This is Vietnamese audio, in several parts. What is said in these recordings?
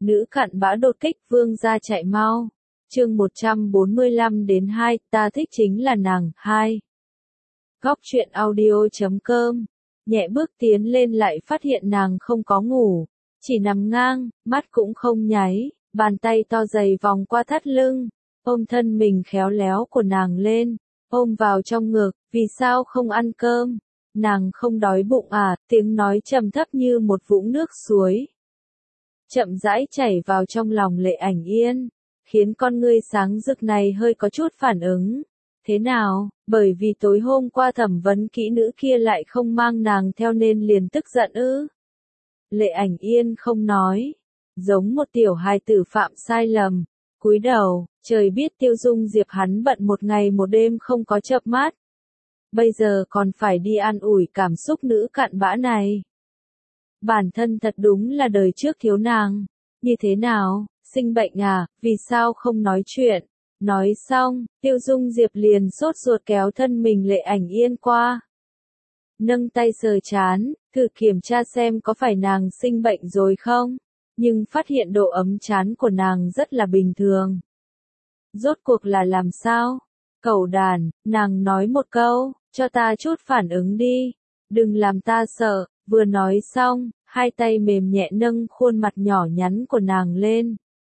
Nữ cặn bã đột kích vương gia chạy mau. Chương 145-2, ta thích chính là nàng, 2. Góc truyện audio.com. Nhẹ bước tiến lên lại phát hiện nàng không có ngủ, chỉ nằm ngang, mắt cũng không nháy, bàn tay to dày vòng qua thắt lưng, ôm thân mình khéo léo của nàng lên, ôm vào trong ngực, vì sao không ăn cơm? Nàng không đói bụng à? Tiếng nói trầm thấp như một vũng nước suối chậm rãi chảy vào trong lòng Lệ Ảnh Yên, khiến con ngươi sáng rực này hơi có chút phản ứng. Thế nào, bởi vì tối hôm qua thẩm vấn kỹ nữ kia lại không mang nàng theo nên liền tức giận ư? Lệ Ảnh Yên không nói, giống một tiểu hài tử phạm sai lầm, cúi đầu, trời biết Tiêu Dung Diệp hắn bận một ngày một đêm không có chợp mắt. Bây giờ còn phải đi an ủi cảm xúc nữ cặn bã này. Bản thân thật đúng là đời trước thiếu nàng. Như thế nào, sinh bệnh à, vì sao không nói chuyện? Nói xong, Tiêu Dung Diệp liền sốt ruột kéo thân mình Lệ Ảnh Yên qua. Nâng tay sờ trán, thử kiểm tra xem có phải nàng sinh bệnh rồi không, nhưng phát hiện độ ấm trán của nàng rất là bình thường. Rốt cuộc là làm sao? Cẩu đàn, nàng nói một câu, cho ta chút phản ứng đi, đừng làm ta sợ. Vừa nói xong, hai tay mềm nhẹ nâng khuôn mặt nhỏ nhắn của nàng lên.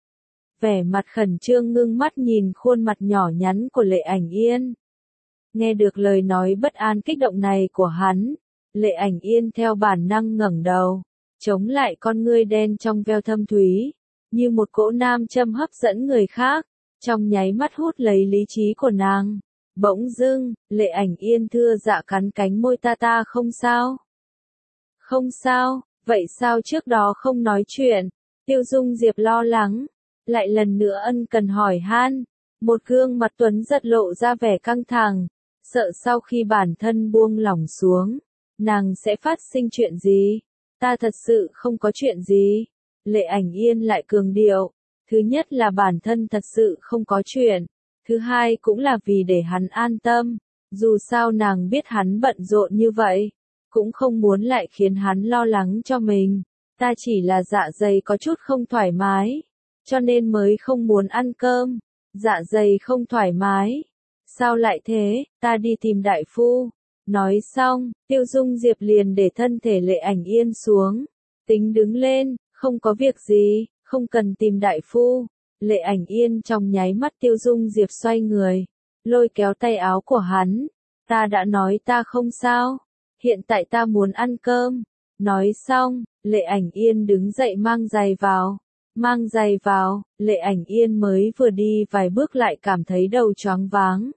Vẻ mặt khẩn trương ngưng mắt nhìn khuôn mặt nhỏ nhắn của Lệ Ảnh Yên. Nghe được lời nói bất an kích động này của hắn, Lệ Ảnh Yên theo bản năng ngẩng đầu, chống lại con ngươi đen trong veo thâm thúy, như một cỗ nam châm hấp dẫn người khác, trong nháy mắt hút lấy lý trí của nàng. Bỗng dưng, Lệ Ảnh Yên thưa dạ cắn cánh môi, ta không sao. Không sao, vậy sao trước đó không nói chuyện? Tiêu Dung Diệp lo lắng, lại lần nữa ân cần hỏi han, một gương mặt tuấn giật lộ ra vẻ căng thẳng, sợ sau khi bản thân buông lỏng xuống, nàng sẽ phát sinh chuyện gì? Ta thật sự không có chuyện gì. Lệ Ảnh Yên lại cường điệu, thứ nhất là bản thân thật sự không có chuyện, thứ hai cũng là vì để hắn an tâm, dù sao nàng biết hắn bận rộn như vậy, cũng không muốn lại khiến hắn lo lắng cho mình. Ta chỉ là dạ dày có chút không thoải mái, cho nên mới không muốn ăn cơm. Dạ dày không thoải mái? Sao lại thế, ta đi tìm đại phu. Nói xong, Tiêu Dung Diệp liền để thân thể Lệ Ảnh Yên xuống, tính đứng lên, không có việc gì, không cần tìm đại phu. Lệ Ảnh Yên trong nháy mắt Tiêu Dung Diệp xoay người, lôi kéo tay áo của hắn. Ta đã nói ta không sao, hiện tại ta muốn ăn cơm. Nói xong, Lệ Ảnh Yên đứng dậy mang giày vào. Mang giày vào, Lệ Ảnh Yên mới vừa đi vài bước lại cảm thấy đầu choáng váng.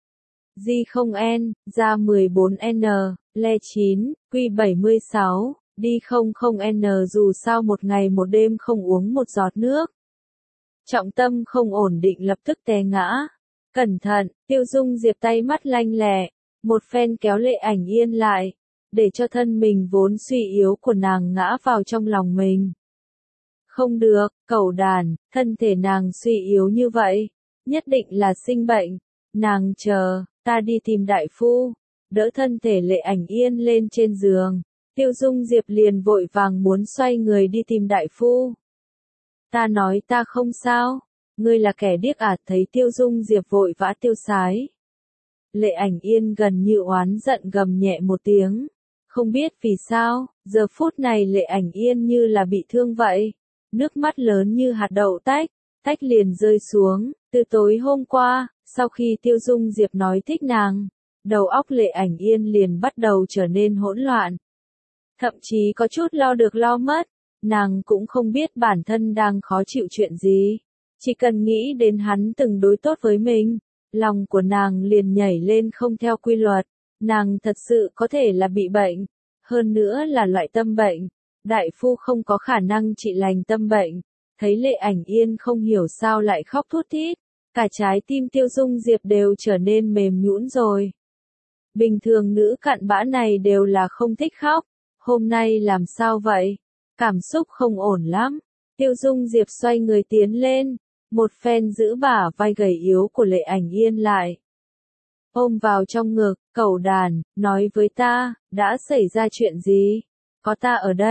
Di0N, ra 14N, le 9, Q76, đi 00N dù sao một ngày một đêm không uống một giọt nước. Trọng tâm không ổn định lập tức té ngã. Cẩn thận, Tiêu Dung Diệp tay mắt lanh lẹ, một phen kéo Lệ Ảnh Yên lại, để cho thân mình vốn suy yếu của nàng ngã vào trong lòng mình. Không được, cẩu đàn, thân thể nàng suy yếu như vậy, nhất định là sinh bệnh. Nàng chờ, ta đi tìm đại phu. Đỡ thân thể Lệ Ảnh Yên lên trên giường, Tiêu Dung Diệp liền vội vàng muốn xoay người đi tìm đại phu. Ta nói ta không sao, ngươi là kẻ điếc à? Thấy Tiêu Dung Diệp vội vã tiêu sái, Lệ Ảnh Yên gần như oán giận gầm nhẹ một tiếng. Không biết vì sao, giờ phút này Lệ Ảnh Yên như là bị thương vậy. Nước mắt lớn như hạt đậu tách liền rơi xuống. Từ tối hôm qua, sau khi Tiêu Dung Diệp nói thích nàng, đầu óc Lệ Ảnh Yên liền bắt đầu trở nên hỗn loạn. Thậm chí có chút lo được lo mất, nàng cũng không biết bản thân đang khó chịu chuyện gì. Chỉ cần nghĩ đến hắn từng đối tốt với mình, lòng của nàng liền nhảy lên không theo quy luật. Nàng thật sự có thể là bị bệnh, hơn nữa là loại tâm bệnh. Đại phu không có khả năng trị lành tâm bệnh. Thấy Lệ Ảnh Yên không hiểu sao lại khóc thút thít, cả trái tim Tiêu Dung Diệp đều trở nên mềm nhũn rồi. Bình thường nữ cặn bã này đều là không thích khóc, hôm nay làm sao vậy? Cảm xúc không ổn lắm. Tiêu Dung Diệp xoay người tiến lên, một phen giữ bả vai gầy yếu của Lệ Ảnh Yên lại, ôm vào trong ngực. Cẩu đàn, nói với ta, đã xảy ra chuyện gì? Có ta ở đây,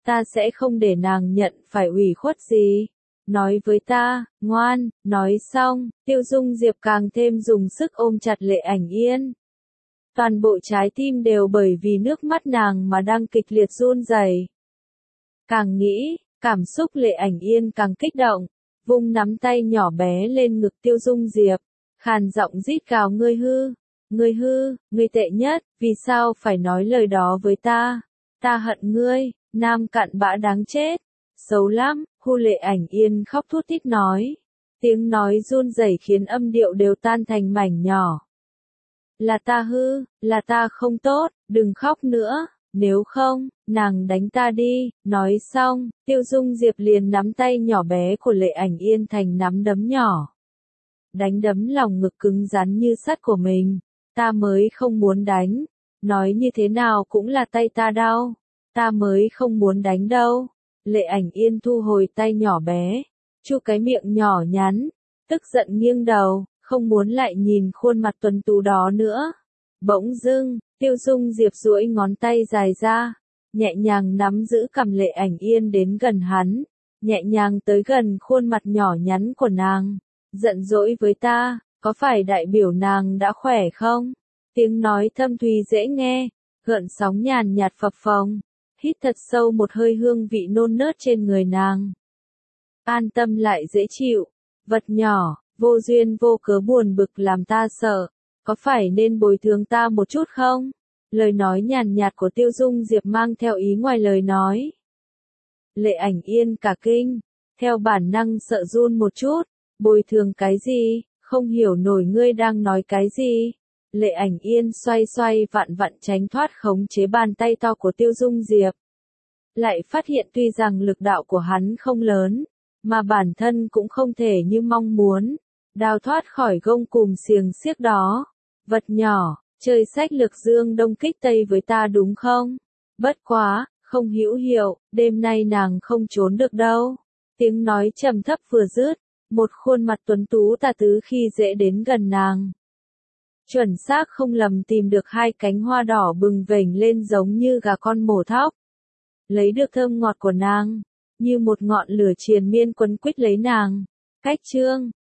ta sẽ không để nàng nhận phải ủy khuất gì. Nói với ta, ngoan, nói xong, Tiêu Dung Diệp càng thêm dùng sức ôm chặt Lệ Ảnh Yên. Toàn bộ trái tim đều bởi vì nước mắt nàng mà đang kịch liệt run rẩy. Càng nghĩ, cảm xúc Lệ Ảnh Yên càng kích động, vung nắm tay nhỏ bé lên ngực Tiêu Dung Diệp, khàn giọng rít gào ngươi hư, ngươi tệ nhất, vì sao phải nói lời đó với ta, ta hận ngươi, nam cặn bã đáng chết, xấu lắm, Lệ Ảnh Yên khóc thút thít nói, tiếng nói run rẩy khiến âm điệu đều tan thành mảnh nhỏ. Là ta hư, là ta không tốt, đừng khóc nữa, nếu không, nàng đánh ta đi, nói xong, Tiêu Dung Diệp liền nắm tay nhỏ bé của Lệ Ảnh Yên thành nắm đấm nhỏ. Đánh đấm lòng ngực cứng rắn như sắt của mình, ta mới không muốn đánh, nói như thế nào cũng là tay ta đau, ta mới không muốn đánh đâu. Lệ Ảnh Yên thu hồi tay nhỏ bé, chu cái miệng nhỏ nhắn, tức giận nghiêng đầu, không muốn lại nhìn khuôn mặt tuấn tú đó nữa. Bỗng dưng, Tiêu Dung Diệp duỗi ngón tay dài ra, nhẹ nhàng nắm giữ cằm Lệ Ảnh Yên đến gần hắn, nhẹ nhàng tới gần khuôn mặt nhỏ nhắn của nàng. Giận dỗi với ta, có phải đại biểu nàng đã khỏe không? Tiếng nói thâm thúy dễ nghe, gợn sóng nhàn nhạt phập phồng, hít thật sâu một hơi hương vị non nớt trên người nàng. An tâm lại dễ chịu, vật nhỏ, vô duyên vô cớ buồn bực làm ta sợ, có phải nên bồi thường ta một chút không? Lời nói nhàn nhạt của Tiêu Dung Diệp mang theo ý ngoài lời nói. Lệ Ảnh Yên cả kinh, theo bản năng sợ run một chút, bồi thường cái gì, không hiểu nổi ngươi đang nói cái gì. Lệ Ảnh Yên xoay xoay vặn vặn tránh thoát khống chế bàn tay to của Tiêu Dung Diệp. Lại phát hiện tuy rằng lực đạo của hắn không lớn, mà bản thân cũng không thể như mong muốn, đào thoát khỏi gông cùm xiềng xiếc đó. Vật nhỏ, chơi sách lược dương đông kích tây với ta đúng không? Bất quá, không hữu hiệu, đêm nay nàng không trốn được đâu. Tiếng nói trầm thấp vừa dứt, một khuôn mặt tuấn tú tà tứ khi dễ đến gần nàng. Chuẩn xác không lầm tìm được hai cánh hoa đỏ bừng vểnh lên giống như gà con mổ thóc. Lấy được thơm ngọt của nàng, như một ngọn lửa triền miên quấn quýt lấy nàng. Cách chương